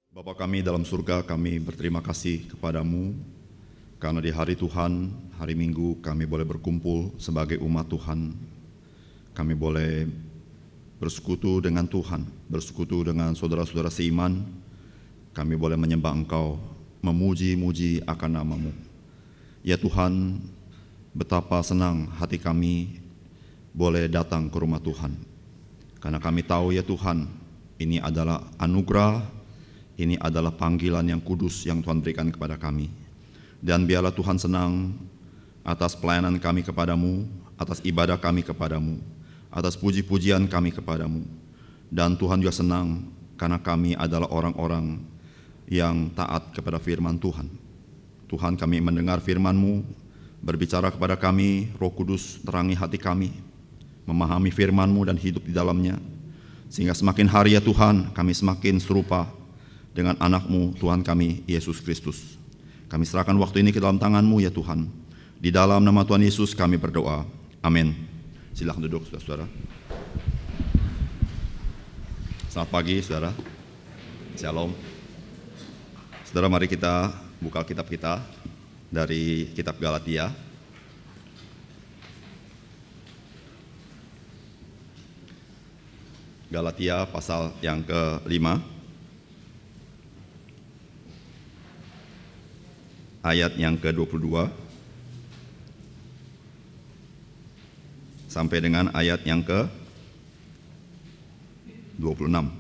Bapa kami dalam surga, kami berterima kasih kepadamu karena di hari Tuhan, hari Minggu kami boleh berkumpul sebagai umat Tuhan. Kami boleh bersekutu dengan Tuhan, bersekutu dengan saudara-saudara seiman. Kami boleh menyembah Engkau, memuji-muji akan nama-Mu. Ya Tuhan, betapa senang hati kami boleh datang ke rumah Tuhan. Karena kami tahu ya Tuhan, ini adalah anugerah, ini adalah panggilan yang kudus yang Tuhan berikan kepada kami. Dan biarlah Tuhan senang atas pelayanan kami kepadamu, atas ibadah kami kepadamu, atas puji-pujian kami kepadamu. Dan Tuhan juga senang karena kami adalah orang-orang yang taat kepada firman Tuhan. Tuhan, kami mendengar firman-Mu, berbicara kepada kami, Roh Kudus terangi hati kami, memahami firman-Mu dan hidup di dalamnya. Sehingga semakin hari ya Tuhan, kami semakin serupa dengan anak-Mu, Tuhan kami, Yesus Kristus. Kami serahkan waktu ini ke dalam tangan-Mu ya Tuhan. Di dalam nama Tuhan Yesus kami berdoa. Amin. Silakan duduk saudara-saudara. Selamat pagi saudara. Shalom. Saudara, mari kita buka kitab kita dari kitab Galatia. Galatia pasal yang ke-5. Ayat yang ke-22 sampai dengan ayat yang ke-26.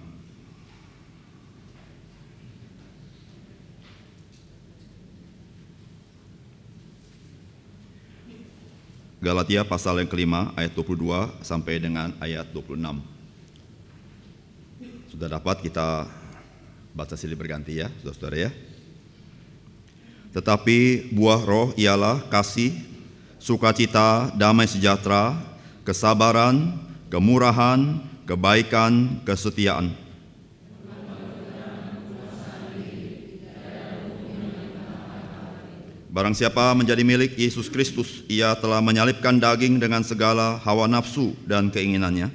Galatia pasal yang ke-5 ayat 22 sampai dengan ayat 26. Sudah dapat, kita baca silih berganti ya, saudara-saudara ya. Tetapi buah roh ialah kasih, sukacita, damai sejahtera, kesabaran, kemurahan, kebaikan, kesetiaan. Barang siapa menjadi milik Yesus Kristus, ia telah menyalibkan daging dengan segala hawa nafsu dan keinginannya.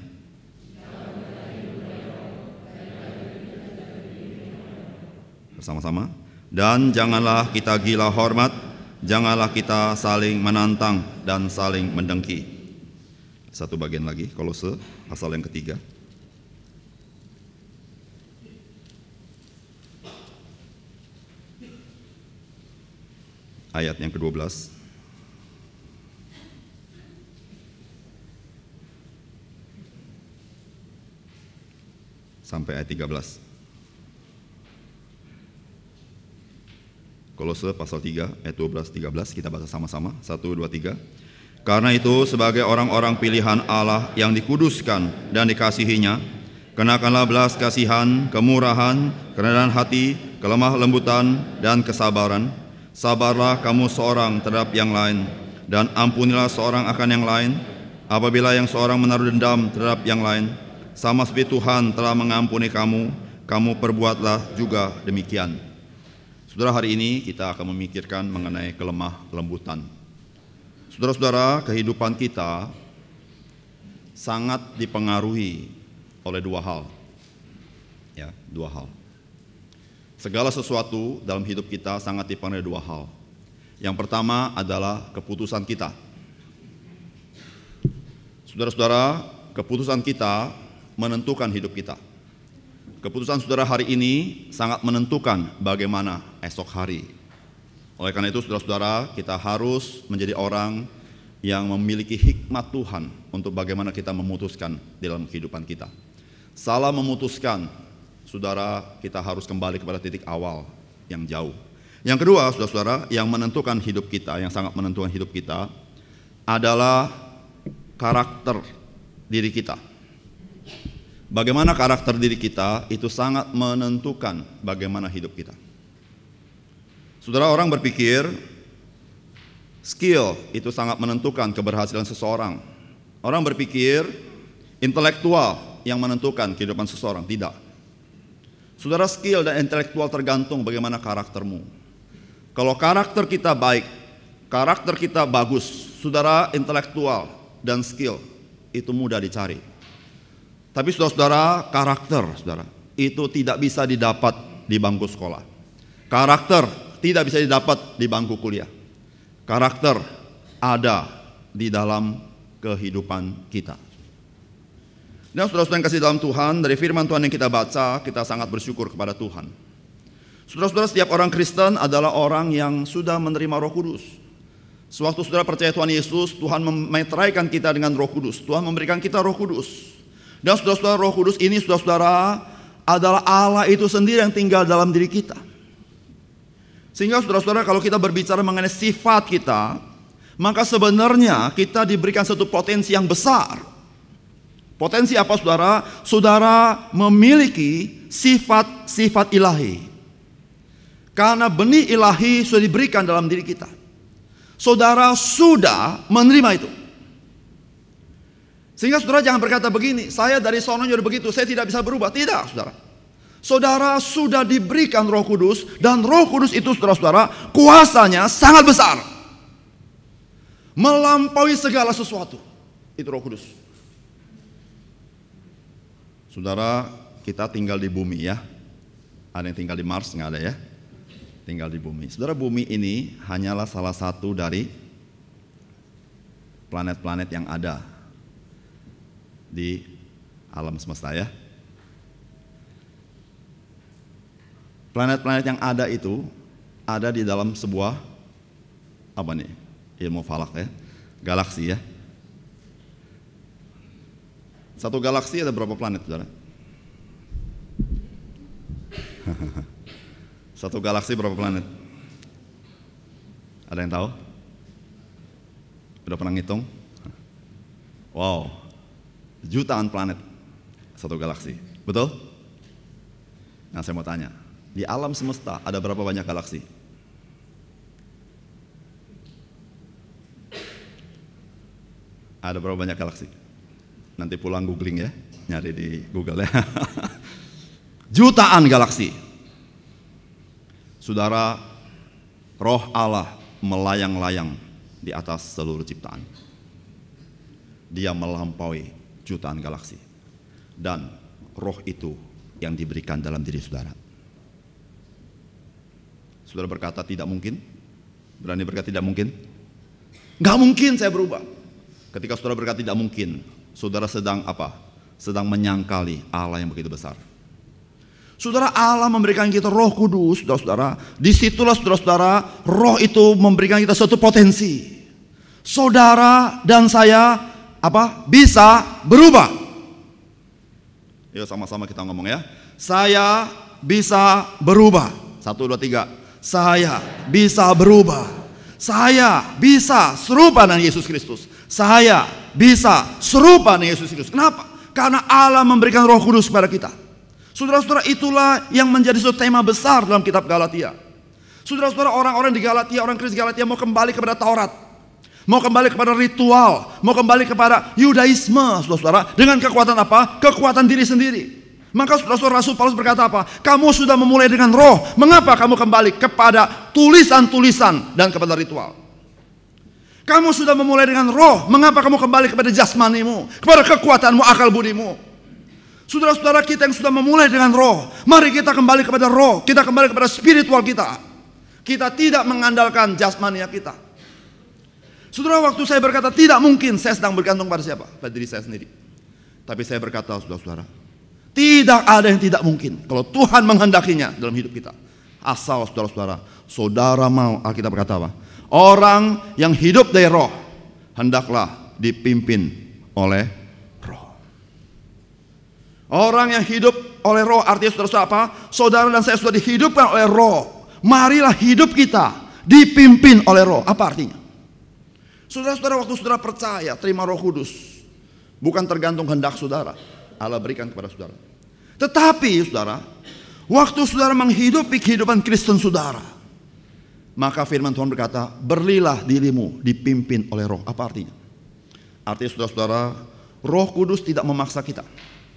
Bersama-sama. Dan janganlah kita gila hormat, janganlah kita saling menantang dan saling mendengki. Satu bagian lagi, Kolose pasal yang ke-3. Ayat yang ke-12 sampai ayat 13. Kolose pasal 3 ayat 12-13, kita baca sama-sama. 1, 2, 3. Karena itu sebagai orang-orang pilihan Allah yang dikuduskan dan dikasihinya, kenakanlah belas kasihan, kemurahan, kerendahan hati, kelemah lembutan, dan kesabaran. Sabarlah kamu seorang terhadap yang lain, dan ampunilah seorang akan yang lain. Apabila yang seorang menaruh dendam terhadap yang lain, sama seperti Tuhan telah mengampuni kamu, kamu perbuatlah juga demikian. Saudara, hari ini kita akan memikirkan mengenai kelemah lembutan. Saudara-saudara, kehidupan kita sangat dipengaruhi oleh dua hal. Ya, dua hal. Segala sesuatu dalam hidup kita sangat dipengaruhi dua hal. Yang pertama adalah keputusan kita. Saudara-saudara, keputusan kita menentukan hidup kita. Keputusan saudara hari ini sangat menentukan bagaimana esok hari. Oleh karena itu saudara-saudara, kita harus menjadi orang yang memiliki hikmat Tuhan untuk bagaimana kita memutuskan dalam kehidupan kita. Salah memutuskan, saudara, kita harus kembali kepada titik awal yang jauh. Yang kedua, saudara-saudara, yang menentukan hidup kita, yang sangat menentukan hidup kita adalah karakter diri kita. Bagaimana karakter diri kita itu sangat menentukan bagaimana hidup kita. Saudara, orang berpikir skill itu sangat menentukan keberhasilan seseorang. Orang berpikir intelektual yang menentukan kehidupan seseorang. Tidak. Saudara, skill dan intelektual tergantung bagaimana karaktermu. Kalau karakter kita baik, karakter kita bagus, saudara, intelektual dan skill itu mudah dicari. Tapi saudara-saudara, karakter, saudara, itu tidak bisa didapat di bangku sekolah. Karakter tidak bisa didapat di bangku kuliah. Karakter ada di dalam kehidupan kita. Dan saudara-saudara yang kasih dalam Tuhan, dari firman Tuhan yang kita baca, kita sangat bersyukur kepada Tuhan. Saudara-saudara, setiap orang Kristen adalah orang yang sudah menerima Roh Kudus. Sewaktu saudara percaya Tuhan Yesus, Tuhan memeteraikan kita dengan Roh Kudus. Tuhan memberikan kita Roh Kudus. Dan saudara-saudara, Roh Kudus ini, saudara-saudara, adalah Allah itu sendiri yang tinggal dalam diri kita. Sehingga saudara-saudara, kalau kita berbicara mengenai sifat kita, maka sebenarnya kita diberikan satu potensi yang besar. Potensi apa saudara? Saudara memiliki sifat-sifat ilahi. Karena benih ilahi sudah diberikan dalam diri kita. Saudara sudah menerima itu. Sehingga saudara jangan berkata begini, saya dari sononya udah begitu, saya tidak bisa berubah. Tidak, saudara. Saudara sudah diberikan Roh Kudus, dan Roh Kudus itu saudara-saudara, kuasanya sangat besar. Melampaui segala sesuatu. Itu Roh Kudus. Saudara, kita tinggal di bumi ya. Ada yang tinggal di Mars? Nggak ada ya. Tinggal di bumi. Saudara, bumi ini hanyalah salah satu dari planet-planet yang ada di alam semesta ya. Planet-planet yang ada itu ada di dalam sebuah apa nih? Ilmu falak ya. Galaksi ya. Satu galaksi ada berapa planet, saudara? Satu galaksi berapa planet? Ada yang tahu? Udah pernah ngitung? Wow, jutaan planet satu galaksi, betul? Nah, saya mau tanya, di alam semesta ada berapa banyak galaksi? Ada berapa banyak galaksi? Nanti pulang googling ya, nyari di Google ya. Jutaan galaksi. Saudara, Roh Allah melayang-layang di atas seluruh ciptaan. Dia melampaui jutaan galaksi. Dan roh itu yang diberikan dalam diri saudara. Saudara berkata tidak mungkin? Berani berkata tidak mungkin? Gak mungkin saya berubah. Ketika saudara berkata tidak mungkin, saudara sedang apa? Sedang menyangkali Allah yang begitu besar. Saudara, Allah memberikan kita Roh Kudus, saudara. Disitulah saudara-saudara, Roh itu memberikan kita suatu potensi. Saudara dan saya apa? Bisa berubah. Yuk sama-sama kita ngomong ya. Saya bisa berubah. 1, 2, 3. Saya bisa berubah. Saya bisa serupa dengan Yesus Kristus. Saya bisa serupa dengan Yesus Kristus. Kenapa? Karena Allah memberikan Roh Kudus kepada kita. Saudara-saudara, itulah yang menjadi suatu tema besar dalam kitab Galatia. Saudara-saudara, orang-orang di Galatia, orang Kristen Galatia mau kembali kepada Taurat, mau kembali kepada ritual, mau kembali kepada Yudaisme, saudara-saudara, dengan kekuatan apa? Kekuatan diri sendiri. Maka saudara-saudara, Rasul Paulus berkata apa? Kamu sudah memulai dengan roh, mengapa kamu kembali kepada tulisan-tulisan dan kepada ritual? Kamu sudah memulai dengan roh, mengapa kamu kembali kepada jasmanimu, kepada kekuatanmu, akal budimu? Saudara-saudara, kita yang sudah memulai dengan roh, mari kita kembali kepada roh, kita kembali kepada spiritual kita. Kita tidak mengandalkan jasmania kita. Saudara, waktu saya berkata tidak mungkin, saya sedang bergantung pada siapa? Pada diri saya sendiri. Tapi saya berkata, saudara-saudara, tidak ada yang tidak mungkin kalau Tuhan menghendakinya dalam hidup kita. Asal saudara-saudara, saudara mau, Alkitab berkata apa? Orang yang hidup dari roh hendaklah dipimpin oleh roh. Orang yang hidup oleh roh artinya saudara-saudara apa? Saudara dan saya sudah dihidupkan oleh roh. Marilah hidup kita dipimpin oleh roh. Apa artinya? Saudara-saudara, waktu saudara percaya terima Roh Kudus, bukan tergantung kehendak saudara, Allah berikan kepada saudara. Tetapi saudara, waktu saudara menghidupi kehidupan Kristen saudara, maka firman Tuhan berkata, berlilah dirimu dipimpin oleh roh. Apa artinya? Artinya saudara-saudara, Roh Kudus tidak memaksa kita.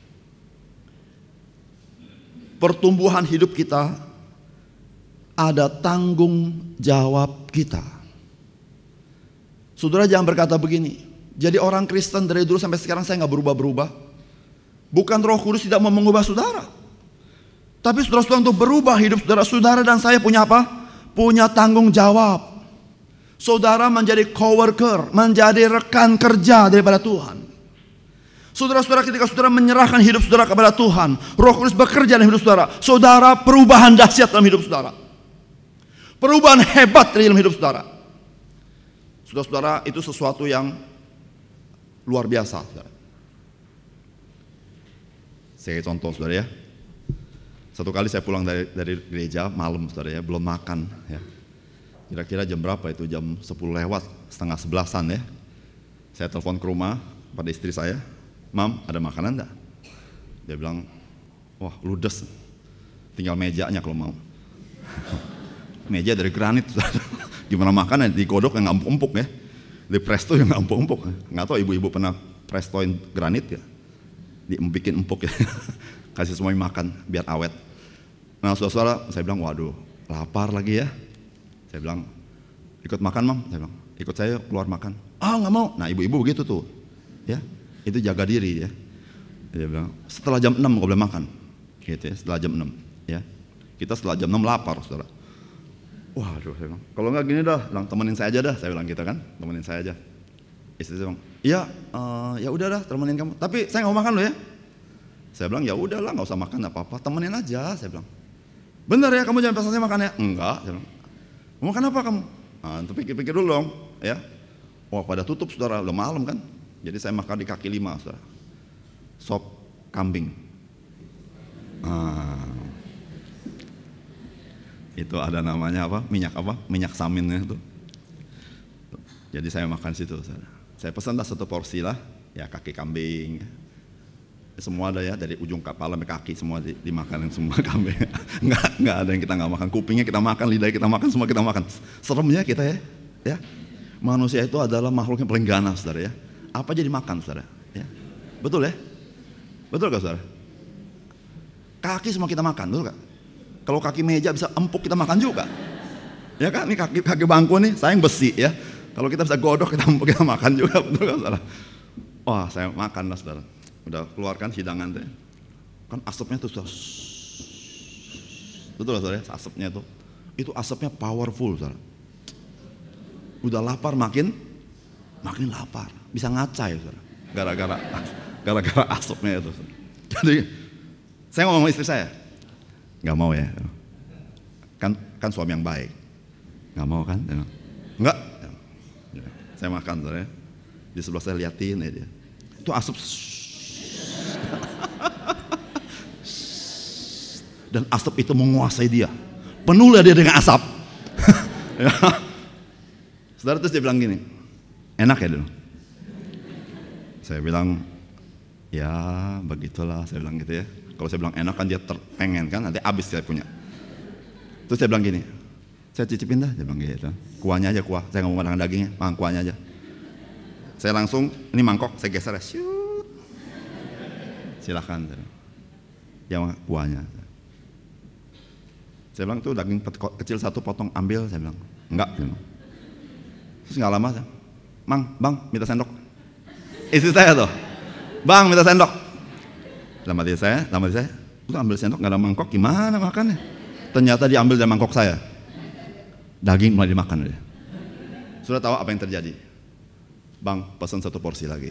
Pertumbuhan hidup kita ada tanggung jawab kita. Saudara jangan berkata begini, jadi orang Kristen dari dulu sampai sekarang saya gak berubah-berubah. Bukan Roh Kudus tidak mau mengubah saudara. Tapi saudara-saudara, untuk berubah hidup saudara, saudara dan saya punya apa? Punya tanggung jawab. Saudara menjadi coworker, menjadi rekan kerja daripada Tuhan. Saudara-saudara, ketika saudara menyerahkan hidup saudara kepada Tuhan, Roh Kudus bekerja dalam hidup saudara. Saudara, perubahan dahsyat dalam hidup saudara. Perubahan hebat dalam hidup saudara. Saudara-saudara, itu sesuatu yang luar biasa, saudara. Saya contoh, saudara ya. Satu kali saya pulang dari gereja malam, saudara ya, belum makan ya. Kira-kira jam berapa itu? Jam 10 lewat, setengah 11-an ya. Saya telepon ke rumah pada istri saya, "Mam, ada makanan enggak?" Dia bilang, "Wah, ludes. Tinggal mejanya kalau mau." Meja dari granit, saudara. Gimana makan? Digodok yang empuk-empuk ya. Di presto yang empuk-empuk. Nggak tahu ibu-ibu pernah prestoin granit ya. Bikin empuk ya. Kasih semuanya makan biar awet. Nah, saudara-saudara, saya bilang, "Waduh, lapar lagi ya." Saya bilang, "Ikut makan, Mam." Saya bilang, "Ikut saya keluar makan." "Ah, nggak mau." Nah, ibu-ibu begitu tuh. Ya, itu jaga diri ya. Dia bilang, "Setelah jam 6 nggak boleh makan." Gitu ya, setelah jam 6 ya. Kita setelah jam 6 lapar, saudara. Waduh, saya bilang, "Kalau nggak gini dah, bilang temenin saya aja dah." Saya bilang gitu kan, temenin saya aja. Istri saya bilang, "Iya, ya udah dah, temenin kamu. Tapi saya nggak mau makan loh ya." Saya bilang, "Ya udahlah, nggak usah makan apa-apa, temenin aja." Saya bilang, "Bener ya, kamu jangan paksa saya makan ya." "Enggak." Saya bilang, "Mau makan apa kamu?" "Nah, itu pikir-pikir dulu dong, ya." Wah, pada tutup, saudara, udah malam kan. Jadi saya makan di kaki 5, saudara. Sop kambing. Itu ada namanya apa? Minyak saminnya itu. Jadi saya makan situ, saudara. Saya pesan dah 1 porsi lah, ya kaki kambing. Semua ada ya, dari ujung kepala sampai kaki semua dimakan semua kambing. Nggak ada yang kita nggak makan. Kupingnya kita makan, lidahnya kita makan, semua kita makan. Seremnya kita ya. Manusia itu adalah makhluk yang paling ganas, saudara ya. Apa aja dimakan, saudara? Ya. Betul ya? Betul nggak, saudara? Kaki semua kita makan, betul nggak? Kalau kaki meja bisa empuk kita makan juga. Ya kan, ini kaki bangku nih, sayang besi ya. Kalau kita bisa godok kita makan juga, betul nggak, saudara? Wah, saya makan lah, saudara. Udah keluarkan hidangan deh. Kan asapnya tuh, saudara. Betul lah, saudara, asapnya tuh. Itu asapnya powerful, saudara. Udah lapar makin lapar. Bisa ngacai, saudara. Gara-gara asapnya itu, saudara. Jadi saya ngomong sama istri saya, "Nggak mau ya, kan suami yang baik, nggak mau kan?" "Enggak." Saya makan, saudara. Di sebelah saya liatin ya dia. Itu asap. Dan asap itu menguasai dia. Penuhlah dia dengan asap. Ya. Saudara, terus dia bilang gini, "Enak ya dulu?" Saya bilang, "Ya begitulah." Saya bilang gitu ya. Kalau saya bilang enak kan dia pengen kan, nanti habis saya punya. Terus saya bilang gini, "Saya cicipin dah." Dia bilang gitu. "Kuahnya aja, kuah. Saya nggak mau makan dagingnya, makan kuahnya aja." Saya langsung, ini mangkok saya geser ya. Silakan. Ya, kuahnya. Saya bilang, "Tuh daging kecil 1 potong, ambil." Saya bilang, "Enggak." Terus nggak lama, Bang, minta sendok." Istri saya tuh, "Bang, minta sendok." Dalam hati saya, "Lu ambil sendok nggak ada mangkok, gimana makannya?" Ternyata diambil dari mangkok saya. Daging mulai dimakan dia. Sudah tahu apa yang terjadi? "Bang, pesan 1 porsi lagi."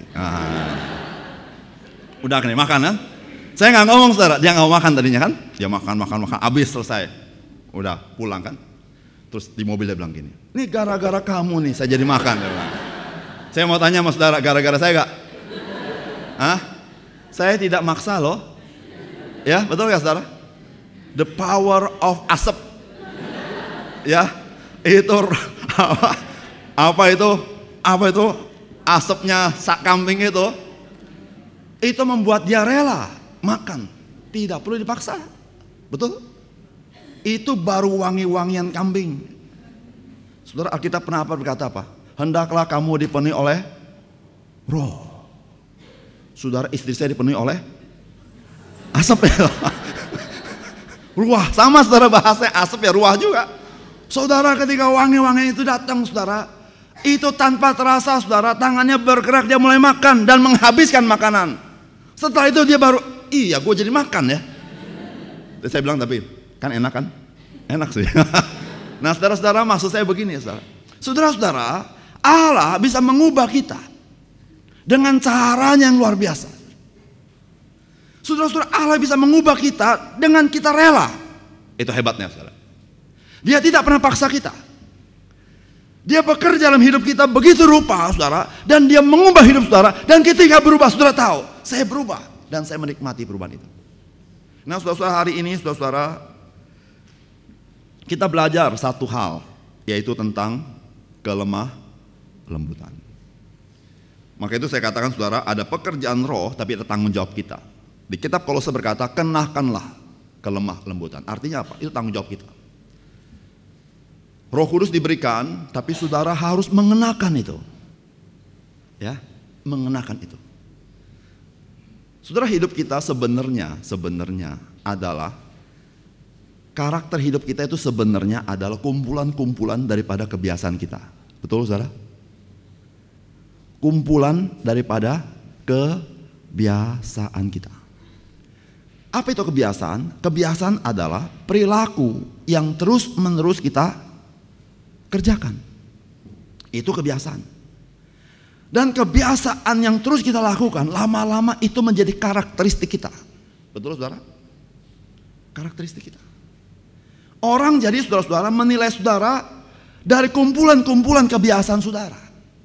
Udah kan makan kan? Saya nggak ngomong, saudara, dia nggak mau makan tadinya kan? Dia makan, habis selesai. Udah pulang kan? Terus di mobil dia bilang gini, "Ini gara-gara kamu nih saya jadi makan." Saya mau tanya sama saudara, gara-gara saya gak? Saya tidak maksa loh. Ya, betul gak, saudara? The power of asap. Ya, itu apa itu asapnya sak kambing itu membuat dia rela makan, tidak perlu dipaksa. Betul? Itu baru wangi-wangian kambing. Saudara, Alkitab pernah berkata apa? Hendaklah kamu dipenuhi oleh roh. Saudara, istri saya dipenuhi oleh asap ya. Ruah, sama saudara, bahasanya asap ya, ruah juga. Saudara, ketika wangi-wangi itu datang, saudara, itu tanpa terasa, saudara, tangannya bergerak, dia mulai makan dan menghabiskan makanan. Setelah itu dia baru, iya gue jadi makan ya. Saya bilang tapi kan enak kan? Enak sih. Nah saudara-saudara, maksud saya begini ya saudara. Saudara-saudara, Allah bisa mengubah kita dengan caranya yang luar biasa. Saudara-saudara, Allah bisa mengubah kita dengan kita rela. Itu hebatnya saudara. Dia tidak pernah paksa kita. Dia bekerja dalam hidup kita begitu rupa saudara. Dan dia mengubah hidup saudara. Dan ketika berubah saudara tahu, saya berubah. Dan saya menikmati perubahan itu. Nah saudara-saudara, hari ini saudara-saudara, kita belajar satu hal, yaitu tentang kelemah lembutan. Maka itu saya katakan saudara, ada pekerjaan roh tapi ada tanggung jawab kita. Di kitab Kolose berkata, kenakanlah kelemah lembutan. Artinya apa? Itu tanggung jawab kita. Roh Kudus diberikan, tapi saudara harus mengenakan itu. Ya, mengenakan itu. Saudara, hidup kita sebenarnya adalah karakter hidup kita itu sebenarnya adalah kumpulan-kumpulan daripada kebiasaan kita. Betul saudara? Kumpulan daripada kebiasaan kita. Apa itu kebiasaan? Kebiasaan adalah perilaku yang terus-menerus kita kerjakan. Itu kebiasaan. Dan kebiasaan yang terus kita lakukan lama-lama itu menjadi karakteristik kita. Betul saudara? Karakteristik kita. Orang jadi saudara-saudara menilai saudara dari kumpulan-kumpulan kebiasaan saudara.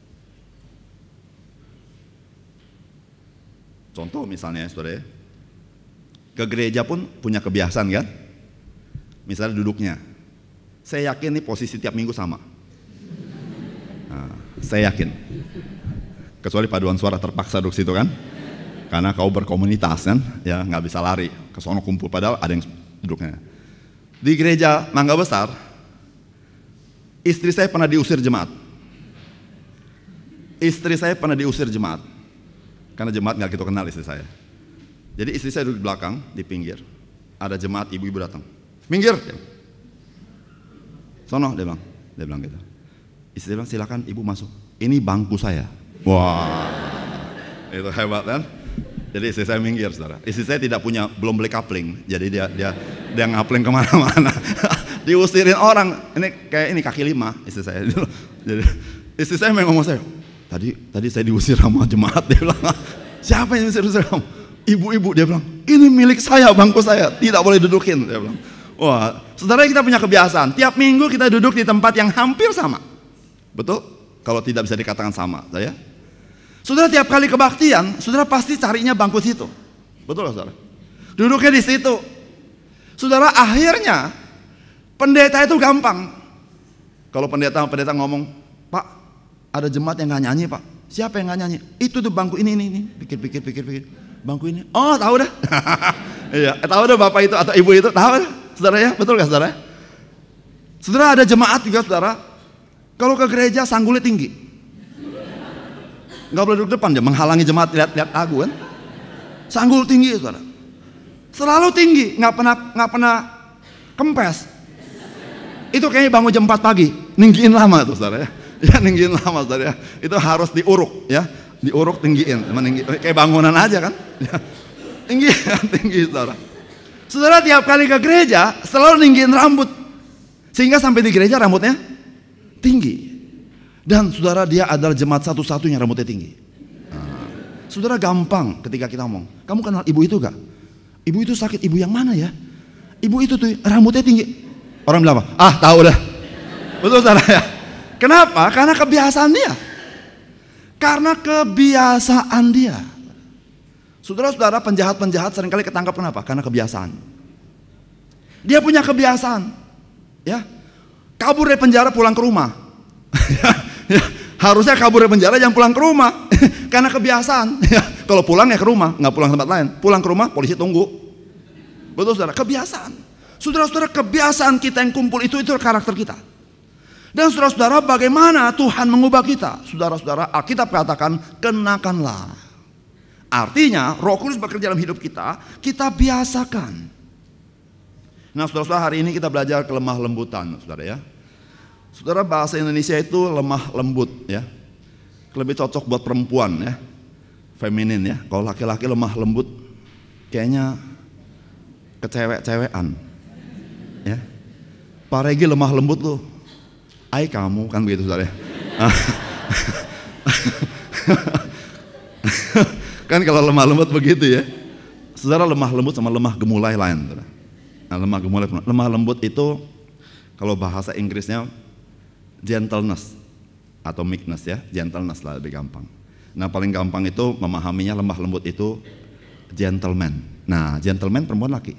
Contoh misalnya saudara, ke gereja pun punya kebiasaan kan? Misalnya duduknya, saya yakin nih posisi tiap minggu sama. Nah, saya yakin. Kecuali paduan suara terpaksa duduk situ kan, karena kau berkomunitas kan, ya nggak bisa lari ke sono kumpul, padahal ada yang duduknya. Di gereja Mangga Besar, istri saya pernah diusir jemaat. Istri saya pernah diusir jemaat, karena jemaat nggak gitu kenal istri saya. Jadi istri saya duduk di belakang, di pinggir, ada jemaat ibu-ibu datang, minggir, sono dia bilang gitu. Istri bilang silakan ibu masuk, ini bangku saya. Wah, itu hebat kan? Jadi istri saya minggir, saudara. Istri saya belum beli kapling, jadi dia ngapling kemana-mana. Diusirin orang. Ini kaki lima istri saya. Jadi istri saya ngomong saya, tadi saya diusir sama jemaat. Dia bilang, siapa yang usir kamu? Ibu-ibu. Dia bilang, ini milik saya, bangku saya, tidak boleh dudukin. Dia bilang, wah, saudara, kita punya kebiasaan. Tiap minggu kita duduk di tempat yang hampir sama. Betul? Kalau tidak bisa dikatakan sama, saya. Saudara, tiap kali kebaktian, saudara pasti carinya bangku situ. Betul gak saudara? Duduknya di situ. Saudara, akhirnya pendeta itu gampang. Kalau pendeta ngomong, Pak, ada jemaat yang gak nyanyi Pak. Siapa yang gak nyanyi? Itu tuh bangku ini. Pikir. Bangku ini. Oh, tahu dah. Iya, tahu dah bapak itu atau ibu itu, tahu dah. Saudara ya, betul gak saudara? Saudara, ada jemaat juga saudara. Kalau ke gereja sanggulnya tinggi. Gak boleh duduk depan, dia menghalangi jemaat lihat aku kan. Sanggul tinggi saudara. Selalu tinggi, gak pernah kempes. Itu kayaknya bangun jam 4 pagi, ninggiin lama tuh saudara ya. Ya ninggiin lama saudara ya. Itu harus diuruk ya. Diuruk tinggiin, kayak bangunan aja kan. Ya. Tinggi saudara. Saudara, tiap kali ke gereja selalu ninggiin rambut. Sehingga sampai di gereja rambutnya tinggi. Dan saudara, dia adalah jemaat satu-satunya rambutnya tinggi. Nah, saudara, gampang ketika kita ngomong, kamu kenal ibu itu gak? Ibu itu sakit, ibu yang mana ya? Ibu itu tuh rambutnya tinggi. Orang bilang apa? Ah, tahu dah. Betul saudara ya? Kenapa? Karena kebiasaan dia. Karena kebiasaan dia. Saudara-saudara, penjahat-penjahat seringkali ketangkap kenapa? Karena kebiasaan. Dia punya kebiasaan. Ya, kabur dari penjara pulang ke rumah. Harusnya kabur dari penjara jangan pulang ke rumah. Karena kebiasaan. Kalau pulang ya ke rumah, nggak pulang tempat lain. Pulang ke rumah polisi tunggu. Betul saudara, kebiasaan. Saudara-saudara, kebiasaan kita yang kumpul itu karakter kita. Dan saudara-saudara, bagaimana Tuhan mengubah kita? Saudara-saudara, Alkitab katakan kenakanlah. Artinya Roh Kudus bekerja dalam hidup kita biasakan. Nah saudara-saudara, hari ini kita belajar kelemah lembutan saudara ya. Saudara, bahasa Indonesia itu lemah lembut ya. Lebih cocok buat perempuan ya. Feminin ya. Kalau laki-laki lemah lembut kayaknya kecewek-cewekan. Ya. Pak Regi lemah lembut lu. Ai kamu kan begitu saudara. Kan kalau lemah lembut begitu ya. Saudara, lemah lembut sama lemah gemulai lain. Saudara. Nah, lemah lembut itu kalau bahasa Inggrisnya gentleness atau meekness ya, gentleness lah lebih gampang. Nah, paling gampang itu memahaminya lemah lembut itu gentleman. Nah, gentleman perempuan laki.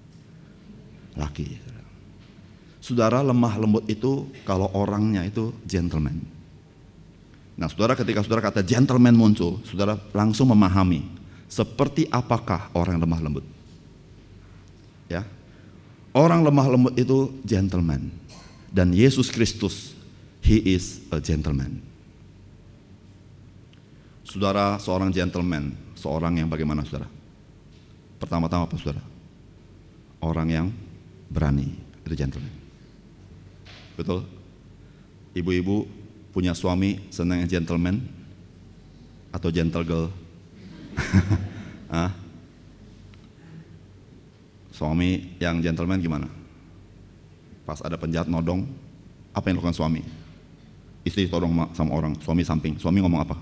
Laki. Saudara, lemah lembut itu kalau orangnya itu gentleman. Nah, saudara, ketika saudara kata gentleman muncul, saudara langsung memahami seperti apakah orang lemah lembut. Ya. Orang lemah lembut itu gentleman. Dan Yesus Kristus, He is a gentleman. Saudara, seorang gentleman, seorang yang bagaimana saudara? Pertama-tama apa saudara? Orang yang berani, itu gentleman. Betul? Ibu-ibu punya suami senang yang gentleman atau gentle girl? Suami yang gentleman gimana? Pas ada penjahat nodong, apa yang dilakukan suami? Istri todong sama orang, suami samping. Suami ngomong apa?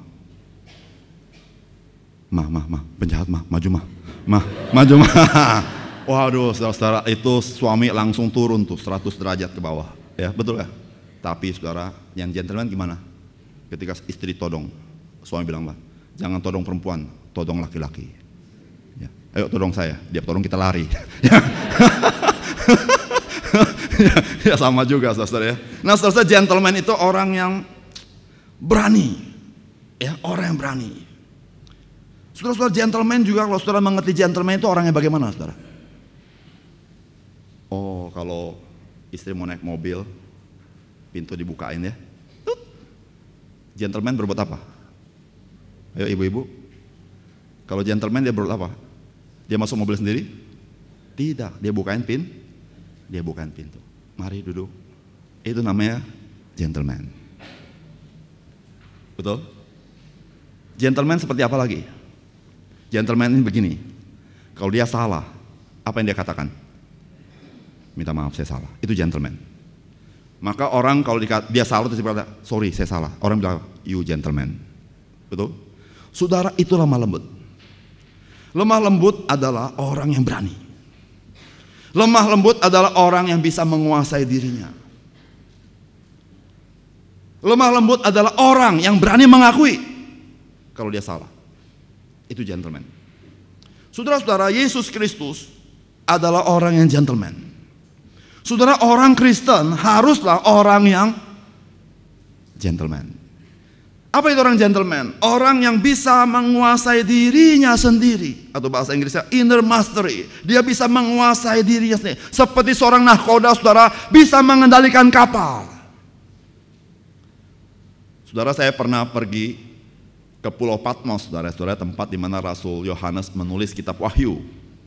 Penjahat maju maju. Waduh, saudara-saudara, itu suami langsung turun tuh 100 derajat ke bawah. Ya, betul ya? Tapi saudara, yang gentleman gimana? Ketika istri todong, suami bilang, jangan todong perempuan, todong laki-laki. Ya. Ayo todong saya, dia todong kita lari. Ya sama juga saudara ya. Nah, saudara, gentleman itu orang yang berani. Ya, orang yang berani. Saudara-saudara, gentleman juga kalau saudara mengerti gentleman itu orangnya bagaimana saudara? Oh, kalau istri mau naik mobil, pintu dibukain ya. Gentleman berbuat apa? Ayo ibu-ibu. Kalau gentleman dia berbuat apa? Dia masuk mobil sendiri? Tidak, dia bukain pintu. Mari duduk. Itu namanya gentleman. Betul? Gentleman seperti apa lagi? Gentleman ini begini. Kalau dia salah, apa yang dia katakan? Minta maaf, saya salah. Itu gentleman. Maka orang kalau dia salah terus berkata, sorry saya salah. Orang bilang, you gentleman. Betul? Saudara, itu lemah lembut. Lemah lembut adalah orang yang berani. Lemah lembut adalah orang yang bisa menguasai dirinya. Lemah lembut adalah orang yang berani mengakui kalau dia salah. Itu gentleman. Saudara-saudara, Yesus Kristus adalah orang yang gentleman. Saudara, orang Kristen haruslah orang yang gentleman. Apa itu orang gentleman? Orang yang bisa menguasai dirinya sendiri. Atau bahasa Inggrisnya inner mastery. Dia bisa menguasai dirinya sendiri. Seperti seorang nahkoda, saudara, bisa mengendalikan kapal. Saudara, saya pernah pergi ke Pulau Patmos, saudara, tempat di mana Rasul Yohanes menulis kitab Wahyu.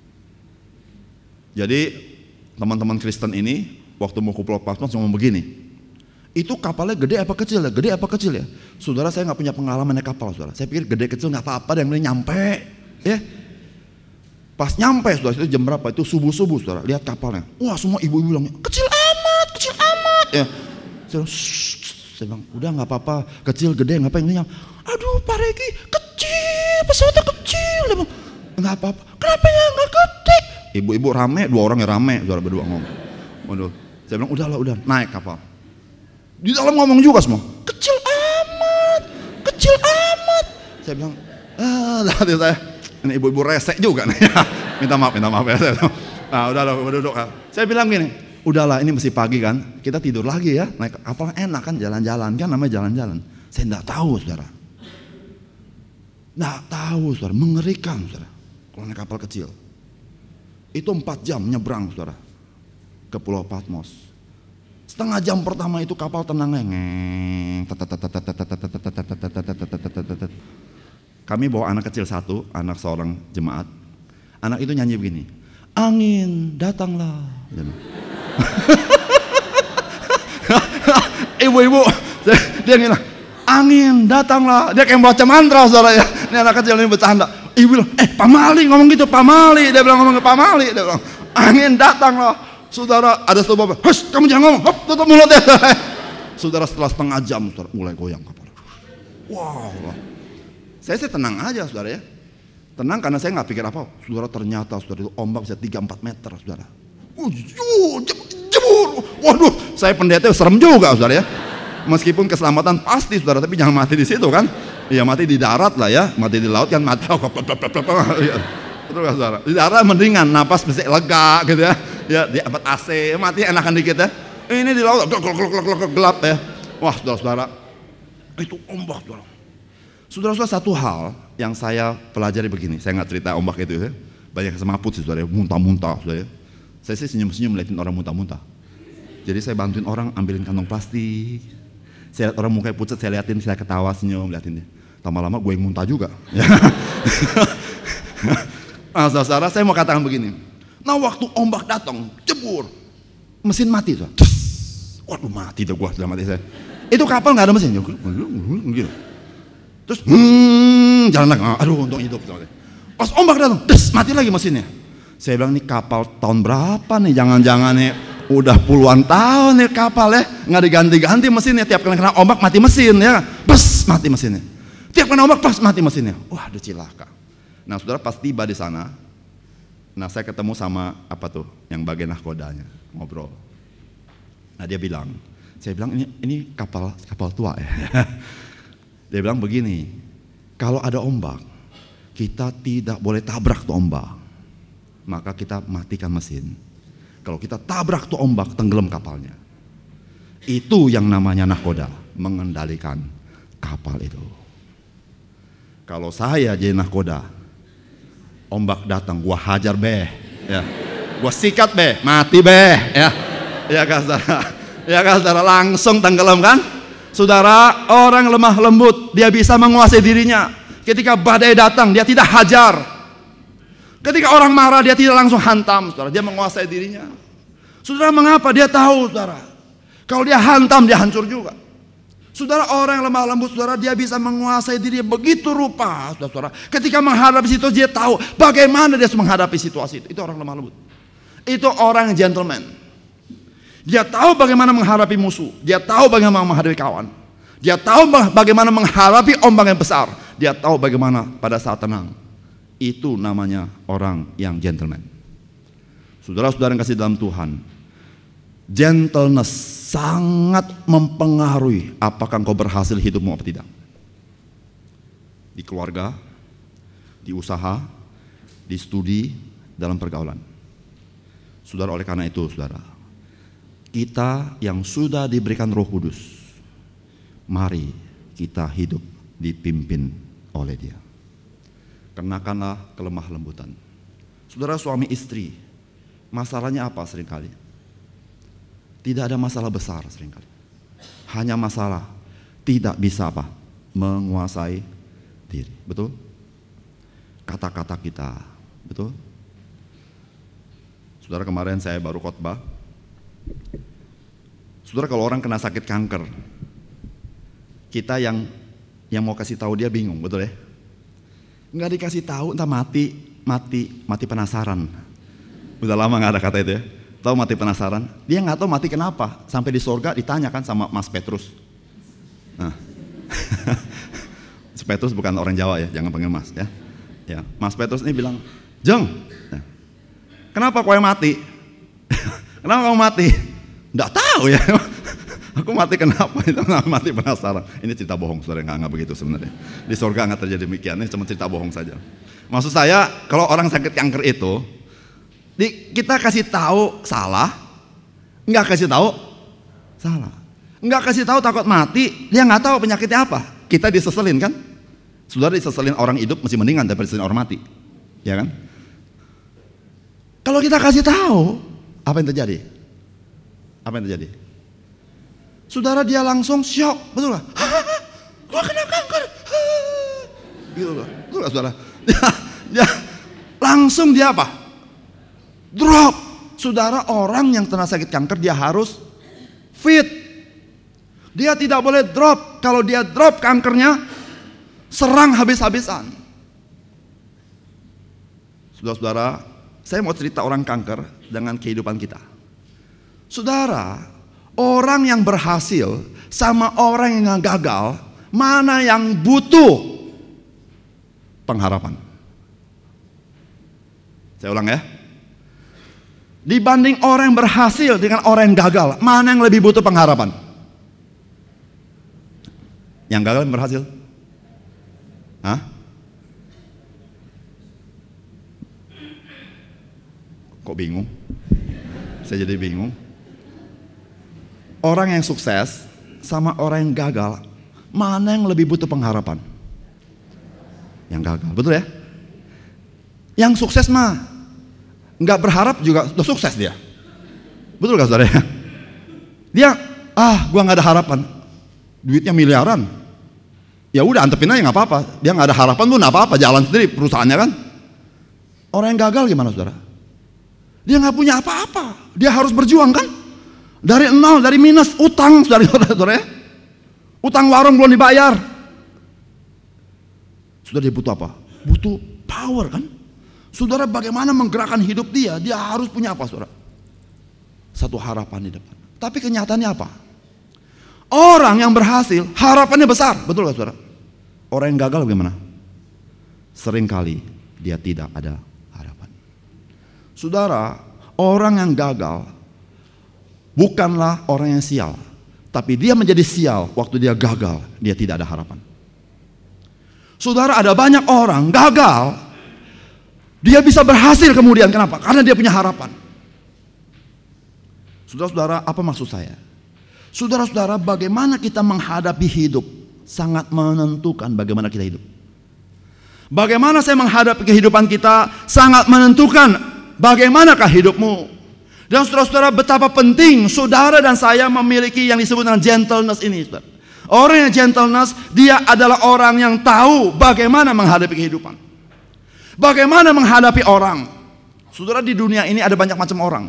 Jadi teman-teman Kristen ini waktu mau ke Pulau Patmos ngomong begini, itu kapalnya gede apa kecil ya? Gede apa kecil ya? Saudara, saya nggak punya pengalaman naik kapal, saudara. Saya pikir gede kecil nggak apa-apa, yang penting nyampe, ya. Pas nyampe, saudara, itu jam berapa? Itu subuh-subuh, saudara. Lihat kapalnya, wah semua ibu-ibu bilang kecil amat, ya. Saya bilang, udah nggak apa-apa, kecil gede nggak apa-apa. Aduh Pak Regi, kecil, pesawatnya kecil. Dia bilang, nggak apa-apa. Kenapa ya nggak gede? Ibu-ibu rame, 2 orang yang rame, saudara berdua ngomong. Waduh, saya bilang udah naik kapal. Di dalam ngomong juga semua, kecil amat. Saya bilang, hati saya, ini ibu-ibu resek juga nih. minta maaf ya. Nah, udah duduk. Saya bilang gini, udahlah ini masih pagi kan, kita tidur lagi ya. Naik kapal enak kan, jalan-jalan kan, namanya jalan-jalan. Saya enggak tahu saudara. Mengerikan saudara. Kalau naik kapal kecil. Itu 4 jam nyebrang saudara ke Pulau Patmos. Setengah jam pertama itu kapal tenang ngeng. Kami bawa anak kecil 1, anak seorang jemaat. Anak itu nyanyi begini, angin datanglah. Ibu-ibu dia bilang, angin datanglah. Dia kayak baca mantra saudara ya. Ini anak kecil ini bercanda. Ibu bilang, Pak Mali ngomong gitu, Pak Mali. Dia bilang ngomong ke Pak Mali. Dia bilang, Angin datang loh. Saudara, ada sebuah, hush, kamu jangan ngomong, hop, tutup mulut ya. Saudara, setelah setengah jam, saudara, mulai goyang kapal. Wow. Saya sih tenang aja, saudara ya. Tenang karena saya nggak pikir apa. Saudara, ternyata saudara itu ombak bisa 3-4 meter, saudara. Jebur. Waduh, saya pendeta serem juga, saudara ya. Meskipun keselamatan pasti, saudara, tapi jangan mati di situ kan. Ya mati di darat lah ya, mati di laut kan mati. Terus saudara, di darat mendingan, napas bisa lega gitu ya. Ya di abad AC, mati enakan dikit ya. Ini di laut gelap ya. Wah, saudara-saudara, itu ombak, saudara. Saudara-saudara, satu hal yang saya pelajari begini, saya nggak cerita ombak itu ya. Banyak semaput sih, saudara, muntah-muntah, saudara. Saya sih senyum-senyum melihatin orang muntah-muntah. Jadi saya bantuin orang ambilin kantong plastik. Saya lihat orang mukanya pucat, saya liatin, saya ketawa, senyum, liatin dia. Lama-lama gue yang muntah juga. Nah, saudara, saya mau katakan begini. Nah, waktu ombak datang, jebur, mesin mati tuh. Waduh, mati dah gua, sudah mati saya. Itu kapal nggak ada mesin, gitu. Terus, jalan lagi. Aduh, untung hidup. Pas ombak datang, mati lagi mesinnya. Saya bilang, nih kapal tahun berapa nih? Jangan-jangan nih udah puluhan tahun nih kapal ya, nggak diganti-ganti mesinnya. Tiap kali kena ombak mati mesin ya, mati mesinnya. Tiap kena ombak mati mesinnya. Wah, ada cilaka. Nah, saudara, pas tiba di sana, nah saya ketemu sama apa tuh yang bagian nahkodanya, ngobrol. Nah dia bilang, saya bilang ini kapal tua ya. Dia bilang begini, kalau ada ombak, kita tidak boleh tabrak tuh ombak, maka kita matikan mesin. Kalau kita tabrak tuh ombak, tenggelam kapalnya. Itu yang namanya nahkoda, mengendalikan kapal itu. Kalau saya jadi nahkoda, ombak datang, gua hajar be, ya, gua sikat be, mati be, ya kan saudara, ya kan saudara, langsung tenggelam kan, saudara. Orang lemah lembut, dia bisa menguasai dirinya. Ketika badai datang, dia tidak hajar. Ketika orang marah, dia tidak langsung hantam, saudara. Dia menguasai dirinya. Saudara, mengapa? Dia tahu, saudara, kalau dia hantam, dia hancur juga. Saudara, orang yang lemah lembut, saudara, dia bisa menguasai diri begitu rupa, saudara. Ketika menghadapi situasi, dia tahu bagaimana dia harus menghadapi situasi itu. Itu orang lemah lembut. Itu orang gentleman. Dia tahu bagaimana menghadapi musuh. Dia tahu bagaimana menghadapi kawan. Dia tahu bagaimana menghadapi ombak yang besar. Dia tahu bagaimana pada saat tenang. Itu namanya orang yang gentleman. Saudara-saudara yang kasih dalam Tuhan, gentleness sangat mempengaruhi apakah engkau berhasil hidupmu atau tidak. Di keluarga, di usaha, di studi, dalam pergaulan. Saudara, oleh karena itu, saudara, kita yang sudah diberikan Roh Kudus, mari kita hidup dipimpin oleh Dia. Kenakanlah kelemah lembutan. Saudara, suami istri, masalahnya apa seringkali? Tidak ada masalah besar seringkali. Hanya masalah tidak bisa apa? Menguasai diri. Betul? Kata-kata kita. Betul? Saudara, kemarin saya baru khotbah. Saudara, kalau orang kena sakit kanker, kita yang mau kasih tahu dia bingung, betul ya? Nggak dikasih tahu, entah mati penasaran. Udah lama nggak ada kata itu ya. Tahu mati penasaran? Dia nggak tahu mati kenapa. Sampai di surga ditanyakan sama Mas Petrus. Nah, Petrus bukan orang Jawa ya, jangan panggil Mas ya. Ya, Mas Petrus ini bilang, Jeng, kenapa kau yang mati? Kenapa kamu mati? Nggak tahu ya. Aku mati kenapa? Itu mati penasaran. Ini cerita bohong, saudara, nggak begitu sebenarnya. Di surga nggak terjadi demikian. Ini cuma cerita bohong saja. Maksud saya, kalau orang sakit kanker itu, kita kasih tahu salah, nggak kasih tahu salah, nggak kasih tahu takut mati, dia nggak tahu penyakitnya apa. Kita diseselin kan? Saudara, diseselin orang hidup masih mendingan daripada diseselin orang mati, ya kan? Kalau kita kasih tahu, apa yang terjadi? Apa yang terjadi? Saudara, dia langsung syok, betul nggak? Gua kena kanker, gitu loh, betul nggak saudara? Dia langsung dia apa? Drop. Saudara, orang yang kena sakit kanker dia harus fit. Dia tidak boleh drop. Kalau dia drop, kankernya serang habis-habisan. Saudara-saudara, Saya mau cerita orang kanker dengan kehidupan kita. Saudara, orang yang berhasil sama orang yang gagal, mana yang butuh pengharapan? Saya ulang ya. Dibanding orang yang berhasil dengan orang yang gagal, mana yang lebih butuh pengharapan? Yang gagal yang berhasil? Hah? Kok bingung? Saya jadi bingung. Orang yang sukses sama orang yang gagal, mana yang lebih butuh pengharapan? Yang gagal, betul ya? Yang sukses mah nggak berharap juga udah sukses dia. Betul gak saudara? Dia, gua nggak ada harapan. Duitnya miliaran. Ya udah antepin aja nggak apa-apa. Dia nggak ada harapan tuh nggak apa-apa, jalan sendiri perusahaannya kan. Orang yang gagal gimana saudara? Dia nggak punya apa-apa. Dia harus berjuang kan? Dari nol, dari minus, utang saudara-saudara ya. Utang warung belum dibayar. Saudara dia butuh apa? Butuh power kan? Saudara bagaimana menggerakkan hidup dia? Dia harus punya apa saudara? Satu harapan di depan. Tapi kenyataannya apa? Orang yang berhasil harapannya besar, betul gak saudara? Orang yang gagal bagaimana? Seringkali dia tidak ada harapan. Saudara, orang yang gagal bukanlah orang yang sial, tapi dia menjadi sial waktu dia gagal, dia tidak ada harapan. Saudara, ada banyak orang gagal, dia bisa berhasil kemudian, kenapa? Karena dia punya harapan. Saudara-saudara, apa maksud saya? Saudara-saudara, bagaimana kita menghadapi hidup sangat menentukan bagaimana kita hidup. Bagaimana saya menghadapi kehidupan kita sangat menentukan bagaimanakah hidupmu. Dan saudara-saudara, betapa penting saudara dan saya memiliki yang disebut dengan gentleness ini. Saudara. Orang yang gentleness, dia adalah orang yang tahu bagaimana menghadapi kehidupan. Bagaimana menghadapi orang. Saudara, di dunia ini ada banyak macam orang.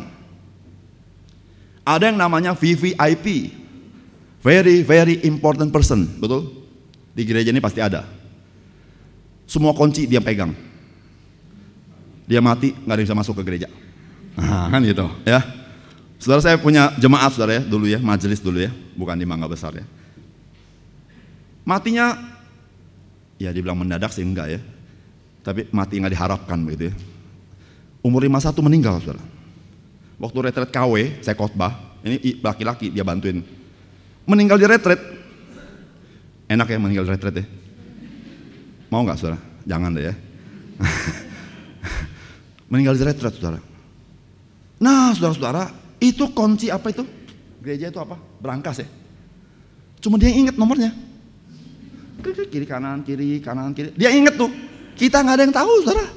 Ada yang namanya VVIP, very very important person, betul? Di gereja ini pasti ada. Semua kunci dia pegang. Dia mati nggak ada yang bisa masuk ke gereja. Nah, kan gitu, ya. Saudara, saya punya jemaat saudara ya, dulu ya, majelis dulu ya, bukan di Mangga Besar ya. Matinya, ya dibilang mendadak sih enggak ya, tapi mati nggak diharapkan begitu ya. Umur 51 meninggal saudara. Waktu retret KW, saya khotbah, ini laki-laki dia bantuin. Meninggal di retret. Enak ya meninggal di retret ya? Mau gak saudara? Jangan deh ya. Meninggal di retret saudara. Nah saudara-saudara, itu kunci apa itu? Gereja itu apa? Berangkas ya? Cuma dia ingat nomornya. Kiri kanan kiri kanan kiri. Dia ingat tuh. Kita gak ada yang tahu saudara.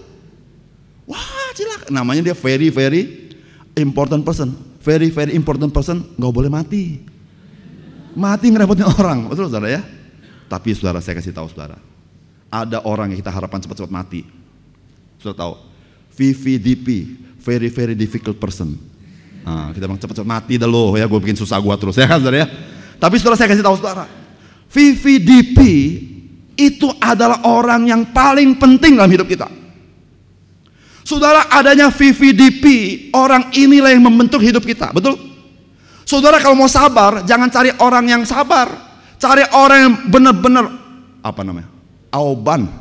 Wah cilaka. Namanya dia very very important person, very very important person, nggak boleh mati. Mati ngerepotin orang, betul saudara ya? Tapi saudara, saya kasih tahu saudara, ada orang yang kita harapkan cepat-cepat mati. Saudara tahu, VVDP, very very difficult person. Nah, kita bilang cepat-cepat mati dah lo ya, gue bikin susah gue terus ya kan saudara ya? Tapi saudara, saya kasih tahu saudara, VVDP itu adalah orang yang paling penting dalam hidup kita. Saudara, adanya VVDP, orang inilah yang membentuk hidup kita, betul? Saudara, kalau mau sabar, jangan cari orang yang sabar. Cari orang yang benar-benar, apa namanya? Auban.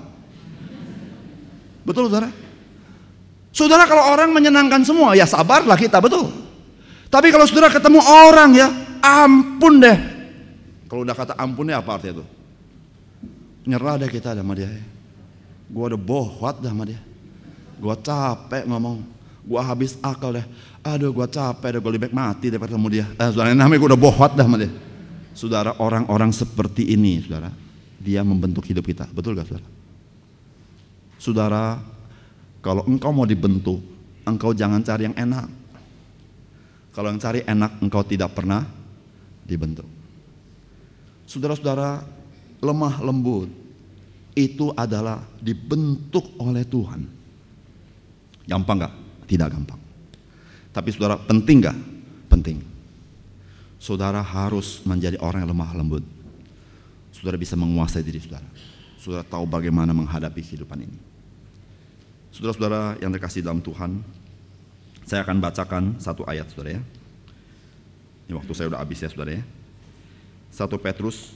Betul saudara? Saudara, kalau orang menyenangkan semua, ya sabarlah kita, betul? Tapi kalau saudara ketemu orang ya, ampun deh. Kalau udah kata ampun deh, apa artinya itu? Nyerah deh kita sama dia. Gua udah bohwat dah sama dia. Gua capek ngomong, gua habis akal deh. Aduh, gua capek deh, gua lebih baik mati daripada ketemu dia. Saudara, namanya gua udah bohwat dah sama dia. Saudara, orang-orang seperti ini, saudara, dia membentuk hidup kita. Betul gak saudara? Saudara, kalau engkau mau dibentuk, engkau jangan cari yang enak. Kalau yang cari enak, engkau tidak pernah dibentuk. Saudara-saudara, lemah lembut itu adalah dibentuk oleh Tuhan. Gampang gak? Tidak gampang. Tapi saudara, penting gak? Penting. Saudara harus menjadi orang yang lemah lembut. Saudara bisa menguasai diri saudara. Saudara tahu bagaimana menghadapi kehidupan ini. Saudara-saudara yang terkasih dalam Tuhan, Saya akan bacakan satu ayat, saudara ya. Ini waktu saya udah habis ya, saudara ya. 1 Petrus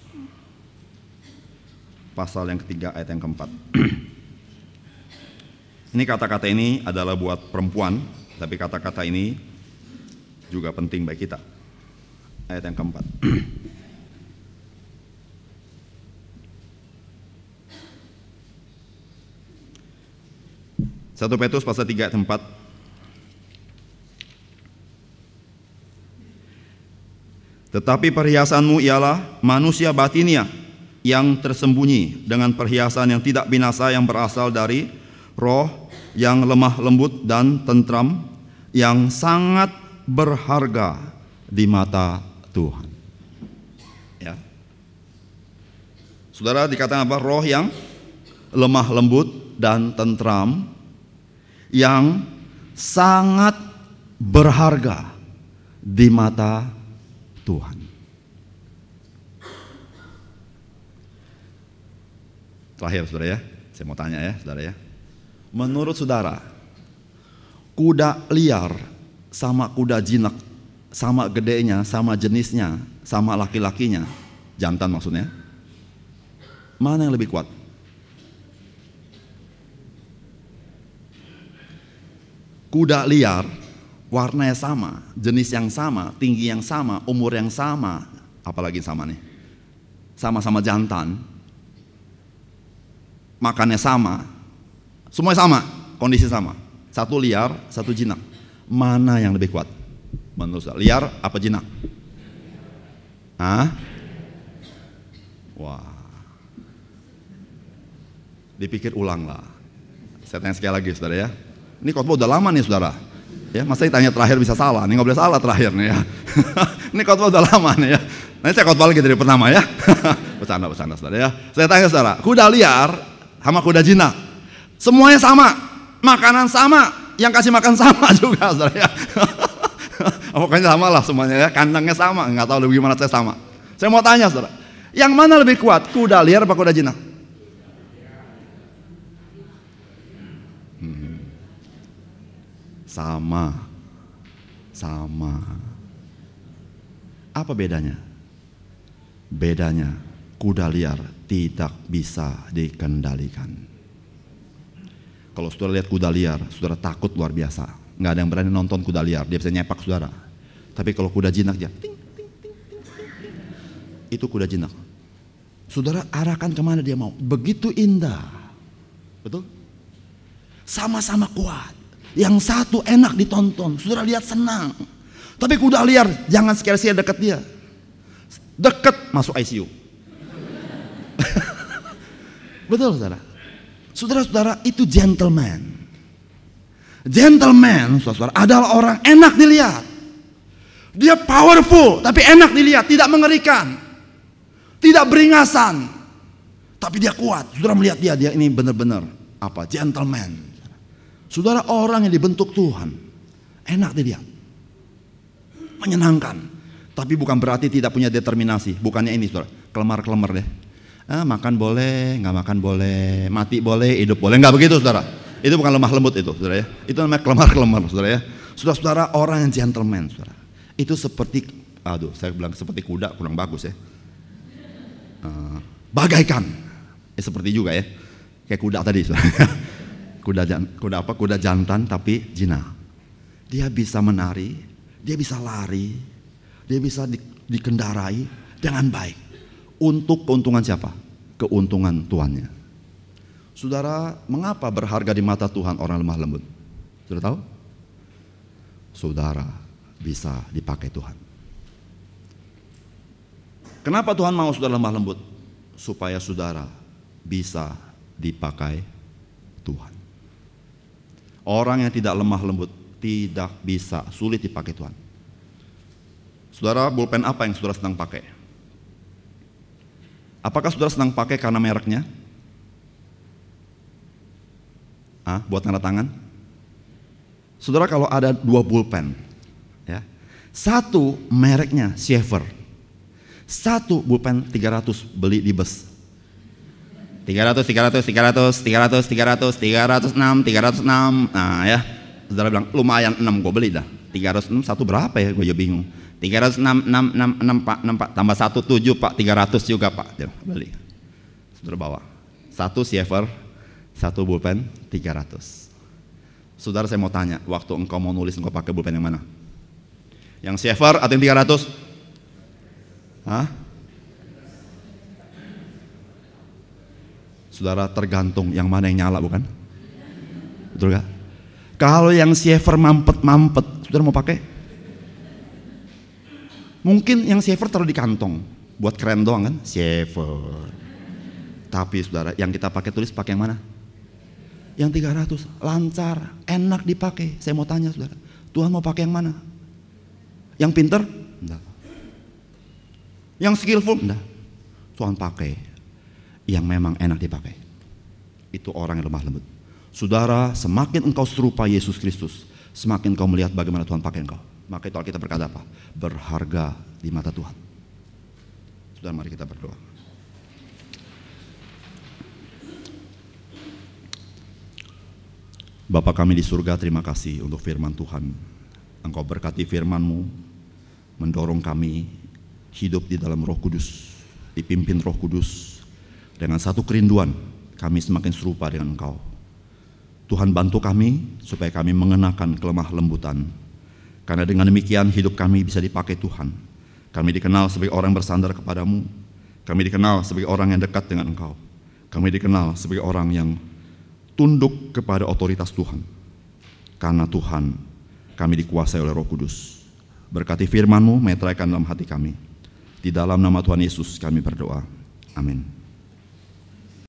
pasal yang ketiga ayat yang keempat. Ini kata-kata ini adalah buat perempuan, tapi kata-kata ini juga penting bagi kita. Ayat yang keempat. 1 Petrus pasal 3 ayat 4. Tetapi perhiasanmu ialah manusia batinia yang tersembunyi dengan perhiasan yang tidak binasa yang berasal dari roh yang lemah lembut dan tentram, yang sangat berharga di mata Tuhan. Ya. Saudara, dikatakan apa? Roh yang lemah lembut dan tentram, yang sangat berharga di mata Tuhan. Terakhir, saudara ya, saya mau tanya ya, saudara ya. Menurut saudara, kuda liar sama kuda jinak, sama gedenya, sama jenisnya, sama laki-lakinya, jantan maksudnya, mana yang lebih kuat? Kuda liar, warnanya sama, jenis yang sama, tinggi yang sama, umur yang sama, apalagi sama nih, sama-sama jantan, makannya sama, semuanya sama, kondisi sama. Satu liar, satu jinak. Mana yang lebih kuat? Menurut saya, liar apa jinak? Hah? Wah. Dipikir ulang lah. Saya tanya sekali lagi, saudara ya. Ini khotbah udah lama nih, saudara. Ya, masa ditanya terakhir bisa salah? Ini nggak boleh salah terakhir nih ya. Ini khotbah udah lama nih ya. Nanti saya khotbah lagi dari pertama ya. Bercanda, saudara ya. Saya tanya, saudara, kuda liar sama kuda jinak, semuanya sama, makanan sama, yang kasih makan sama juga, saudara ya. Pokoknya sama lah semuanya ya, kandangnya sama, nggak tahu lebih gimana saya sama. Saya mau tanya, saudara, yang mana lebih kuat, kuda liar apa kuda jinak? Sama. Apa bedanya? Bedanya, kuda liar tidak bisa dikendalikan. Kalau saudara lihat kuda liar, saudara takut luar biasa. Nggak ada yang berani nonton kuda liar, dia bisa nyepak saudara. Tapi kalau kuda jinak dia, ting, ting, ting, ting, ting. Itu kuda jinak. Saudara arahkan kemana dia mau, begitu indah. Betul? Sama-sama kuat. Yang satu enak ditonton, saudara lihat senang. Tapi kuda liar, jangan sekali-sekali dekat dia. Dekat masuk ICU. Betul, saudara. Saudara-saudara, itu gentleman. Gentleman, saudara, adalah orang enak dilihat. Dia powerful, tapi enak dilihat, tidak mengerikan, tidak beringasan, tapi dia kuat. Saudara melihat dia ini benar-benar apa? Gentleman. Saudara, orang yang dibentuk Tuhan enak dilihat, menyenangkan, tapi bukan berarti tidak punya determinasi. Bukannya ini, saudara, kelemar-kelemar deh. Makan boleh, nggak makan boleh, mati boleh, hidup boleh, nggak begitu, saudara. Itu bukan lemah lembut itu, saudara ya. Itu namanya kelemar-kelemar, saudara ya. Saudara-saudara, orang yang gentleman, saudara, itu seperti, saya bilang seperti kuda, kurang bagus ya. Bagaikan, seperti juga ya, kayak kuda tadi, saudara. Kuda jantan tapi jinak. Dia bisa menari, dia bisa lari, dia bisa dikendarai dengan baik. Untuk keuntungan siapa? Keuntungan tuannya. Saudara, mengapa berharga di mata Tuhan orang lemah lembut? Saudara tahu? Saudara bisa dipakai Tuhan. Kenapa Tuhan mau saudara lemah lembut? Supaya saudara bisa dipakai Tuhan. Orang yang tidak lemah lembut tidak bisa, sulit dipakai Tuhan. Saudara, pulpen apa yang saudara senang pakai? Apakah saudara senang pakai karena mereknya? Buat tanda tangan? Saudara, kalau ada 2 pulpen, ya, satu mereknya Schaefer, satu pulpen 300 beli di bus. 300, 300, 300, 300, 300, 306, 306. Nah ya, Saudara bilang, lumayan 6 gue beli dah. 306 satu berapa ya? Gue juga bingung. 306, 6 Pak, 6 Pak, tambah 1 7 Pak, 300 juga Pak. Beli. Saudara bawa. 1 Siever, 1 pulpen, 300. Saudara, saya mau tanya, waktu engkau mau nulis, engkau pakai pulpen yang mana? Yang Siever atau yang 300? Hah? Saudara, tergantung yang mana yang nyala, bukan? Betul gak? Kalau yang Siever mampet-mampet, saudara mau pakai? Mungkin yang Siever taruh di kantong, buat keren doang kan? Siever. Tapi saudara, yang kita pakai tulis pakai yang mana? Yang 300, lancar, enak dipakai. Saya mau tanya saudara, Tuhan mau pakai yang mana? Yang pinter? Enggak. Yang skillful? Enggak. Tuhan pakai yang memang enak dipakai. Itu orang yang lemah lembut. Saudara, semakin engkau serupa Yesus Kristus, semakin engkau melihat bagaimana Tuhan pakai engkau. Maka itu Alkitab berkata apa? Berharga di mata Tuhan. Saudara, mari kita berdoa. Bapa kami di surga, terima kasih untuk firman Tuhan. Engkau berkati firman-Mu, mendorong kami hidup di dalam Roh Kudus, dipimpin Roh Kudus, dengan satu kerinduan kami semakin serupa dengan Engkau. Tuhan, bantu kami supaya kami mengenakan kelemah lembutan, karena dengan demikian hidup kami bisa dipakai Tuhan. Kami dikenal sebagai orang bersandar kepadamu, kami dikenal sebagai orang yang dekat dengan Engkau, kami dikenal sebagai orang yang tunduk kepada otoritas Tuhan. Karena Tuhan, kami dikuasai oleh Roh Kudus. Berkati firman-Mu, meteraikan dalam hati kami. Di dalam nama Tuhan Yesus kami berdoa. Amin.